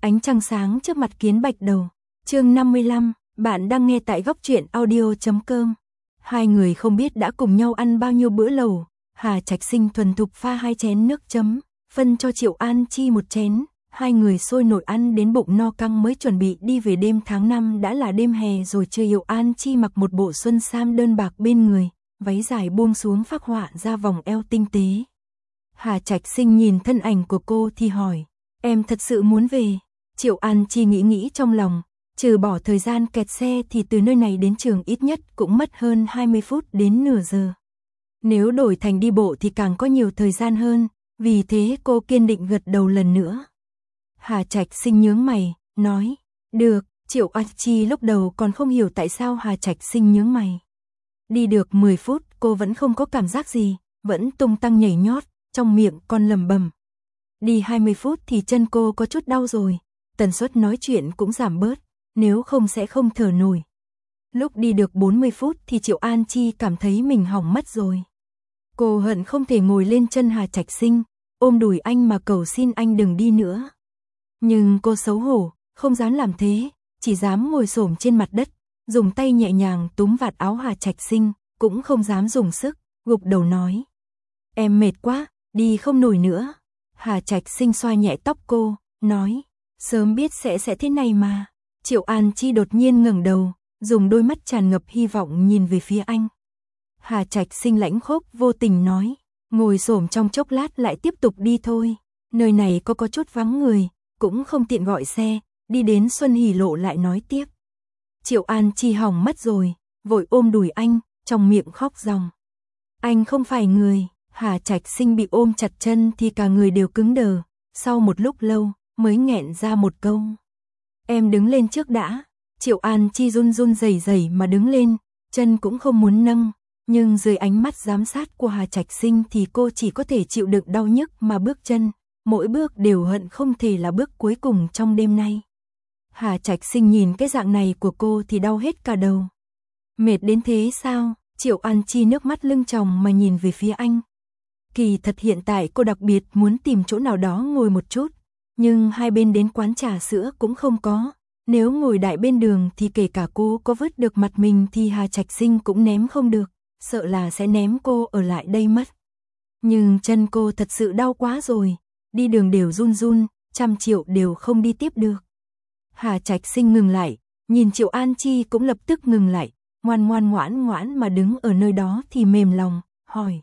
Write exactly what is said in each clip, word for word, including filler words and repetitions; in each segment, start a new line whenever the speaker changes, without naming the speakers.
Ánh trăng sáng trước mặt Kiến Bạch Đầu. Chương năm mươi lăm, bạn đang nghe tại góc truyện audio chấm com. Hai người không biết đã cùng nhau ăn bao nhiêu bữa lẩu. Hà Trạch Sinh thuần thục pha hai chén nước chấm, phân cho Triệu An Chi một chén. Hai người sôi nổi ăn đến bụng no căng mới chuẩn bị đi về. Đêm tháng năm đã là đêm hè rồi. Triệu An Chi mặc một bộ xuân sam đơn bạc bên người, váy dài buông xuống phác họa ra vòng eo tinh tế. Hà Trạch Sinh nhìn thân ảnh của cô thì hỏi, em thật sự muốn về? Triệu An Chi nghĩ nghĩ trong lòng, trừ bỏ thời gian kẹt xe thì từ nơi này đến trường ít nhất cũng mất hơn hai mươi phút đến nửa giờ. Nếu đổi thành đi bộ thì càng có nhiều thời gian hơn, vì thế cô kiên định gật đầu lần nữa. Hà Trạch Sinh nhướng mày, nói, được. Triệu An Chi lúc đầu còn không hiểu tại sao Hà Trạch Sinh nhướng mày. Đi được mười phút cô vẫn không có cảm giác gì, vẫn tung tăng nhảy nhót, trong miệng còn lẩm bẩm. Đi hai mươi phút thì chân cô có chút đau rồi, tần suất nói chuyện cũng giảm bớt, nếu không sẽ không thở nổi. Lúc đi được bốn mươi phút thì Triệu An Chi cảm thấy mình hỏng mất rồi. Cô hận không thể ngồi lên chân Hà Trạch Sinh, ôm đùi anh mà cầu xin anh đừng đi nữa. Nhưng cô xấu hổ, không dám làm thế, chỉ dám ngồi xổm trên mặt đất, dùng tay nhẹ nhàng túm vạt áo Hà Trạch Sinh, cũng không dám dùng sức, gục đầu nói. Em mệt quá, đi không nổi nữa. Hà Trạch Sinh xoa nhẹ tóc cô, nói, sớm biết sẽ sẽ thế này mà. Triệu An Chi đột nhiên ngẩng đầu, dùng đôi mắt tràn ngập hy vọng nhìn về phía anh. Hà Trạch Sinh lãnh khốc vô tình nói, ngồi xổm trong chốc lát lại tiếp tục đi thôi. Nơi này có có chút vắng người, cũng không tiện gọi xe, đi đến Xuân Hỷ Lộ lại nói tiếp. Triệu An Chi hỏng mất rồi, vội ôm đùi anh, trong miệng khóc ròng. Anh không phải người. Hà Trạch Sinh bị ôm chặt chân thì cả người đều cứng đờ, sau một lúc lâu mới nghẹn ra một câu. Em đứng lên trước đã. Triệu An Chi run run rẩy rẩy mà đứng lên, chân cũng không muốn nâng, nhưng dưới ánh mắt giám sát của Hà Trạch Sinh thì cô chỉ có thể chịu đựng đau nhức mà bước chân, mỗi bước đều hận không thể là bước cuối cùng trong đêm nay. Hà Trạch Sinh nhìn cái dạng này của cô thì đau hết cả đầu. Mệt đến thế sao? Triệu An Chi nước mắt lưng tròng mà nhìn về phía anh. Kỳ thật hiện tại cô đặc biệt muốn tìm chỗ nào đó ngồi một chút, nhưng hai bên đến quán trà sữa cũng không có. Nếu ngồi đại bên đường thì kể cả cô có vứt được mặt mình thì Hà Trạch Sinh cũng ném không được, sợ là sẽ ném cô ở lại đây mất. Nhưng chân cô thật sự đau quá rồi, đi đường đều run run, trăm triệu đều không đi tiếp được. Hà Trạch Sinh ngừng lại, nhìn Triệu An Chi cũng lập tức ngừng lại, ngoan ngoan ngoãn ngoãn mà đứng ở nơi đó thì mềm lòng, hỏi.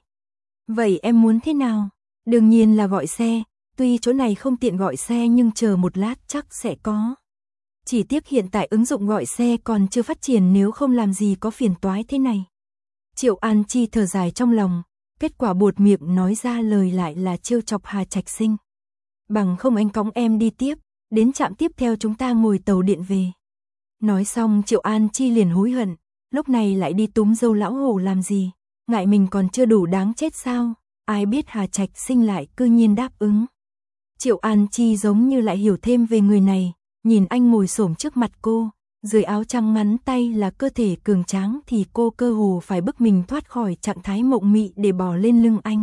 Vậy em muốn thế nào? Đương nhiên là gọi xe, tuy chỗ này không tiện gọi xe nhưng chờ một lát chắc sẽ có. Chỉ tiếc hiện tại ứng dụng gọi xe còn chưa phát triển, nếu không làm gì có phiền toái thế này. Triệu An Chi thở dài trong lòng, kết quả buột miệng nói ra lời lại là trêu chọc Hà Trạch Sinh. Bằng không anh cõng em đi tiếp, đến trạm tiếp theo chúng ta ngồi tàu điện về. Nói xong Triệu An Chi liền hối hận, lúc này lại đi túm dâu lão hổ làm gì? Ngại mình còn chưa đủ đáng chết sao? Ai biết Hà Trạch Sinh lại cư nhiên đáp ứng. Triệu An Chi giống như lại hiểu thêm về người này, nhìn anh ngồi xổm trước mặt cô, dưới áo trắng ngắn tay là cơ thể cường tráng thì cô cơ hồ phải bức mình thoát khỏi trạng thái mộng mị để bò lên lưng anh.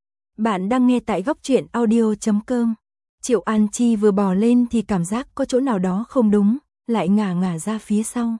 Bạn đang nghe tại góc truyện audio chấm com. Triệu An Chi vừa bò lên thì cảm giác có chỗ nào đó không đúng, lại ngả ngả ra phía sau.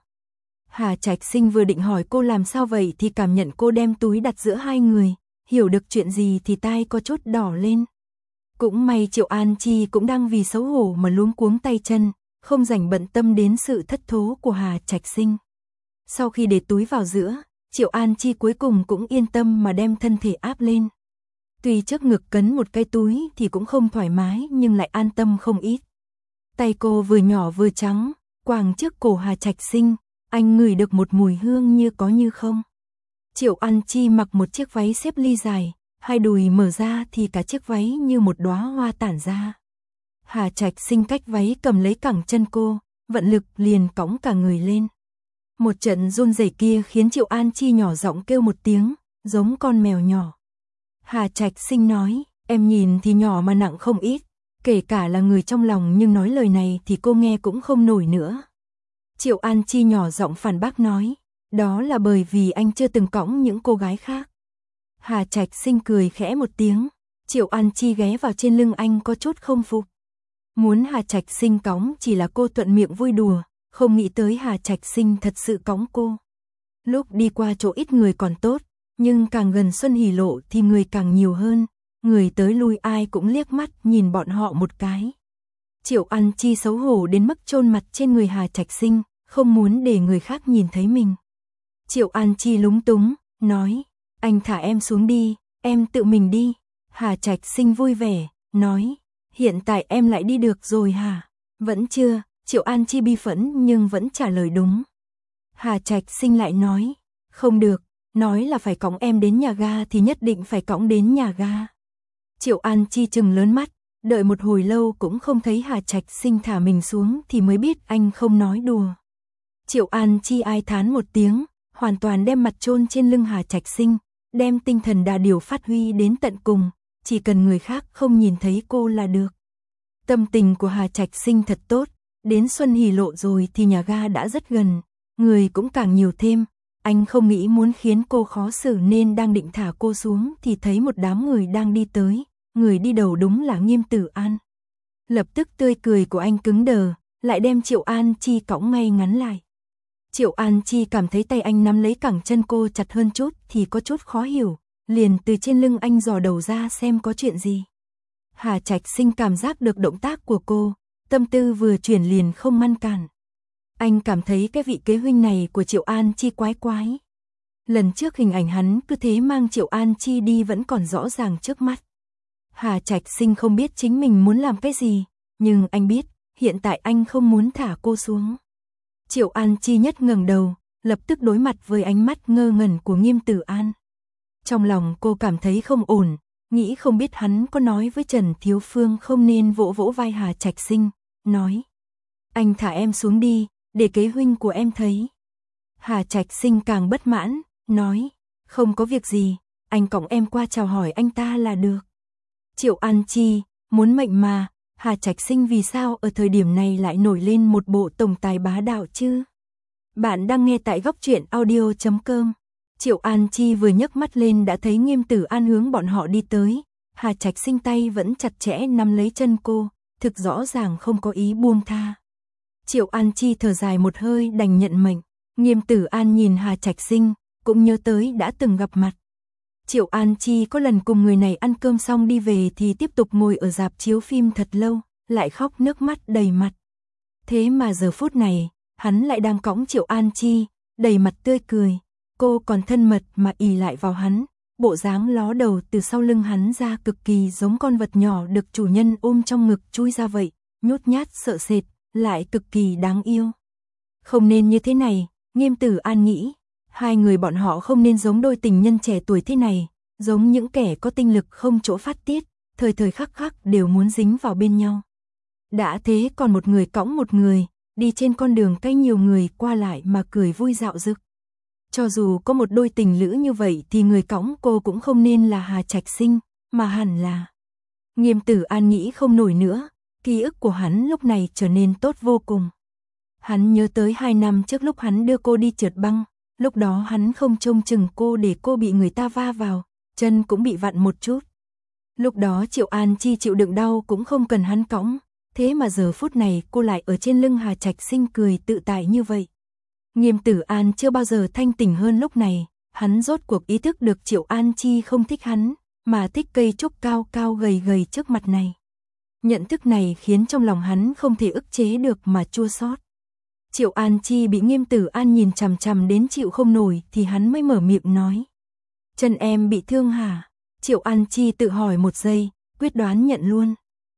Hà Trạch Sinh vừa định hỏi cô làm sao vậy thì cảm nhận cô đem túi đặt giữa hai người, hiểu được chuyện gì thì tai có chút đỏ lên. Cũng may Triệu An Chi cũng đang vì xấu hổ mà luống cuống tay chân, không rảnh bận tâm đến sự thất thố của Hà Trạch Sinh. Sau khi để túi vào giữa, Triệu An Chi cuối cùng cũng yên tâm mà đem thân thể áp lên. Tuy trước ngực cấn một cái túi thì cũng không thoải mái nhưng lại an tâm không ít. Tay cô vừa nhỏ vừa trắng, quàng trước cổ Hà Trạch Sinh. Anh ngửi được một mùi hương như có như không. Triệu An Chi mặc một chiếc váy xếp ly dài, hai đùi mở ra thì cả chiếc váy như một đóa hoa tản ra. Hà Trạch Sinh cách váy cầm lấy cẳng chân cô, vận lực liền cõng cả người lên. Một trận run rẩy kia khiến Triệu An Chi nhỏ giọng kêu một tiếng, giống con mèo nhỏ. Hà Trạch Sinh nói, em nhìn thì nhỏ mà nặng không ít, kể cả là người trong lòng nhưng nói lời này thì cô nghe cũng không nổi nữa. Triệu An Chi nhỏ giọng phản bác nói, đó là bởi vì anh chưa từng cõng những cô gái khác. Hà Trạch Sinh cười khẽ một tiếng, Triệu An Chi ghé vào trên lưng anh có chút không phục. Muốn Hà Trạch Sinh cõng chỉ là cô thuận miệng vui đùa, không nghĩ tới Hà Trạch Sinh thật sự cõng cô. Lúc đi qua chỗ ít người còn tốt, nhưng càng gần Xuân Hỷ Lộ thì người càng nhiều hơn, người tới lui ai cũng liếc mắt nhìn bọn họ một cái. Triệu An Chi xấu hổ đến mức chôn mặt trên người Hà Trạch Sinh, không muốn để người khác nhìn thấy mình. Triệu An Chi lúng túng, nói, anh thả em xuống đi, em tự mình đi. Hà Trạch Sinh vui vẻ, nói, hiện tại em lại đi được rồi hả? Vẫn chưa, Triệu An Chi bi phẫn nhưng vẫn trả lời đúng. Hà Trạch Sinh lại nói, không được, nói là phải cõng em đến nhà ga thì nhất định phải cõng đến nhà ga. Triệu An Chi trừng lớn mắt, đợi một hồi lâu cũng không thấy Hà Trạch Sinh thả mình xuống thì mới biết anh không nói đùa. Triệu An Chi ai thán một tiếng, hoàn toàn đem mặt chôn trên lưng Hà Trạch Sinh, đem tinh thần đà điểu phát huy đến tận cùng, chỉ cần người khác không nhìn thấy cô là được. Tâm tình của Hà Trạch Sinh thật tốt, đến Xuân Hỷ Lộ rồi thì nhà ga đã rất gần, người cũng càng nhiều thêm, anh không nghĩ muốn khiến cô khó xử nên đang định thả cô xuống thì thấy một đám người đang đi tới, người đi đầu đúng là Nghiêm Tử An. Lập tức tươi cười của anh cứng đờ, lại đem Triệu An Chi cõng ngay ngắn lại. Triệu An Chi cảm thấy tay anh nắm lấy cẳng chân cô chặt hơn chút thì có chút khó hiểu, liền từ trên lưng anh dò đầu ra xem có chuyện gì. Hà Trạch Sinh cảm giác được động tác của cô, tâm tư vừa chuyển liền không ngăn cản. Anh cảm thấy cái vị kế huynh này của Triệu An Chi quái quái. Lần trước hình ảnh hắn cứ thế mang Triệu An Chi đi vẫn còn rõ ràng trước mắt. Hà Trạch Sinh không biết chính mình muốn làm cái gì, nhưng anh biết, hiện tại anh không muốn thả cô xuống. Triệu An Chi nhất ngẩng đầu, lập tức đối mặt với ánh mắt ngơ ngẩn của Nghiêm Tử An. Trong lòng cô cảm thấy không ổn, nghĩ không biết hắn có nói với Trần Thiếu Phương không nên vỗ vỗ vai Hà Trạch Sinh, nói, anh thả em xuống đi, để kế huynh của em thấy. Hà Trạch Sinh càng bất mãn, nói, không có việc gì, anh cõng em qua chào hỏi anh ta là được. Triệu An Chi, muốn mệnh mà, Hà Trạch Sinh vì sao ở thời điểm này lại nổi lên một bộ tổng tài bá đạo chứ? Bạn đang nghe tại góc truyện audio chấm com. Triệu An Chi vừa nhấc mắt lên đã thấy Nghiêm Tử An hướng bọn họ đi tới, Hà Trạch Sinh tay vẫn chặt chẽ nắm lấy chân cô, thực rõ ràng không có ý buông tha. Triệu An Chi thở dài một hơi đành nhận mệnh, Nghiêm Tử An nhìn Hà Trạch Sinh, cũng nhớ tới đã từng gặp mặt. Triệu An Chi có lần cùng người này ăn cơm xong đi về thì tiếp tục ngồi ở rạp chiếu phim thật lâu, lại khóc nước mắt đầy mặt. Thế mà giờ phút này, hắn lại đang cõng Triệu An Chi, đầy mặt tươi cười, cô còn thân mật mà ì lại vào hắn, bộ dáng ló đầu từ sau lưng hắn ra cực kỳ giống con vật nhỏ được chủ nhân ôm trong ngực chui ra vậy, nhút nhát sợ sệt, lại cực kỳ đáng yêu. Không nên như thế này, Nghiêm Tử An nghĩ, hai người bọn họ không nên giống đôi tình nhân trẻ tuổi thế này, giống những kẻ có tinh lực không chỗ phát tiết, thời thời khắc khắc đều muốn dính vào bên nhau. Đã thế còn một người cõng một người, đi trên con đường cách nhiều người qua lại mà cười vui dạo dực. Cho dù có một đôi tình lữ như vậy thì người cõng cô cũng không nên là Hà Trạch Sinh, mà hẳn là. Nghiêm Tử An nghĩ không nổi nữa, ký ức của hắn lúc này trở nên tốt vô cùng. Hắn nhớ tới hai năm trước lúc hắn đưa cô đi trượt băng, lúc đó hắn không trông chừng cô để cô bị người ta va vào, chân cũng bị vặn một chút. Lúc đó Triệu An Chi chịu đựng đau cũng không cần hắn cõng, thế mà giờ phút này cô lại ở trên lưng Hà Trạch Sinh cười tự tại như vậy. Nghiêm Tử An chưa bao giờ thanh tỉnh hơn lúc này, hắn rốt cuộc ý thức được Triệu An Chi không thích hắn, mà thích cây trúc cao cao gầy gầy trước mặt này. Nhận thức này khiến trong lòng hắn không thể ức chế được mà chua xót. Triệu An Chi bị Nghiêm Tử An nhìn chằm chằm đến chịu không nổi thì hắn mới mở miệng nói. Chân em bị thương hả? Triệu An Chi tự hỏi một giây, quyết đoán nhận luôn.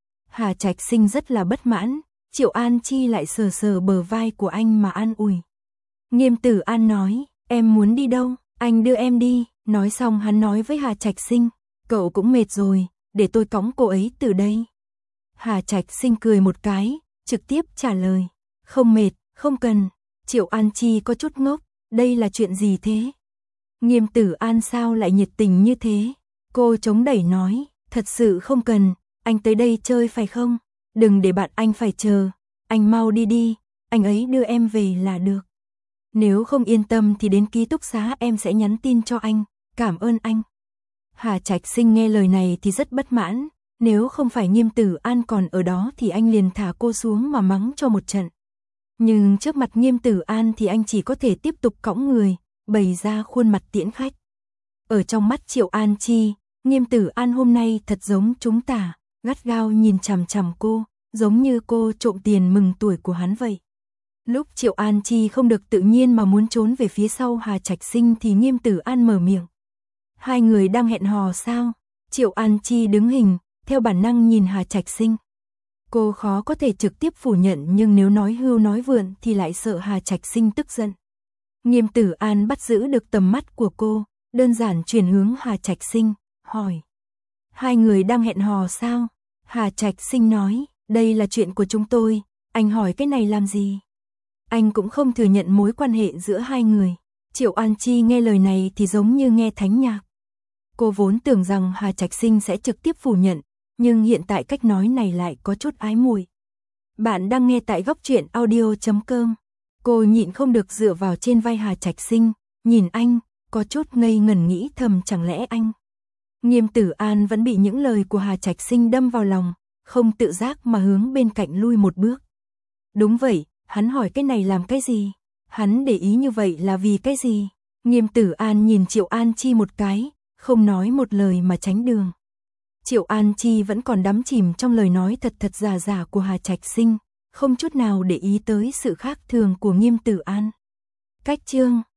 Hà Trạch Sinh rất là bất mãn, Triệu An Chi lại sờ sờ bờ vai của anh mà an ủi. Nghiêm Tử An nói, em muốn đi đâu, anh đưa em đi, nói xong hắn nói với Hà Trạch Sinh, cậu cũng mệt rồi, để tôi cõng cô ấy từ đây. Hà Trạch Sinh cười một cái, trực tiếp trả lời, không mệt, không cần. Triệu An Chi có chút ngốc, đây là chuyện gì thế? Nghiêm Tử An sao lại nhiệt tình như thế? Cô chống đẩy nói, thật sự không cần, anh tới đây chơi phải không? Đừng để bạn anh phải chờ, anh mau đi đi, anh ấy đưa em về là được. Nếu không yên tâm thì đến ký túc xá em sẽ nhắn tin cho anh, cảm ơn anh. Hà Trạch Sinh nghe lời này thì rất bất mãn, Nếu không phải Nghiêm Tử An còn ở đó thì anh liền thả cô xuống mà mắng cho một trận. Nhưng trước mặt Nghiêm Tử An thì anh chỉ có thể tiếp tục cõng người, bày ra khuôn mặt tiễn khách. Ở trong mắt Triệu An Chi, Nghiêm Tử An hôm nay thật giống chúng ta, gắt gao nhìn chằm chằm cô, giống như cô trộm tiền mừng tuổi của hắn vậy. Lúc Triệu An Chi không được tự nhiên mà muốn trốn về phía sau Hà Trạch Sinh thì Nghiêm Tử An mở miệng. Hai người đang hẹn hò sao? Triệu An Chi đứng hình, theo bản năng nhìn Hà Trạch Sinh. Cô khó có thể trực tiếp phủ nhận nhưng nếu nói hưu nói vượn thì lại sợ Hà Trạch Sinh tức giận. Nghiêm Tử An bắt giữ được tầm mắt của cô, đơn giản chuyển hướng Hà Trạch Sinh, hỏi. Hai người đang hẹn hò sao? Hà Trạch Sinh nói, đây là chuyện của chúng tôi, anh hỏi cái này làm gì? Anh cũng không thừa nhận mối quan hệ giữa hai người. Triệu An Chi nghe lời này thì giống như nghe thánh nhạc. Cô vốn tưởng rằng Hà Trạch Sinh sẽ trực tiếp phủ nhận, nhưng hiện tại cách nói này lại có chút ái muội. Bạn đang nghe tại góc truyện audio chấm com. Cô nhịn không được dựa vào trên vai Hà Trạch Sinh, nhìn anh, có chút ngây ngẩn nghĩ thầm chẳng lẽ anh. Nghiêm Tử An vẫn bị những lời của Hà Trạch Sinh đâm vào lòng, không tự giác mà hướng bên cạnh lui một bước. Đúng vậy, hắn hỏi cái này làm cái gì? Hắn để ý như vậy là vì cái gì? Nghiêm Tử An nhìn Triệu An Chi một cái, không nói một lời mà tránh đường. Triệu An Chi vẫn còn đắm chìm trong lời nói thật thật giả giả của Hà Trạch Sinh, không chút nào để ý tới sự khác thường của Nghiêm Tử An. Cách chương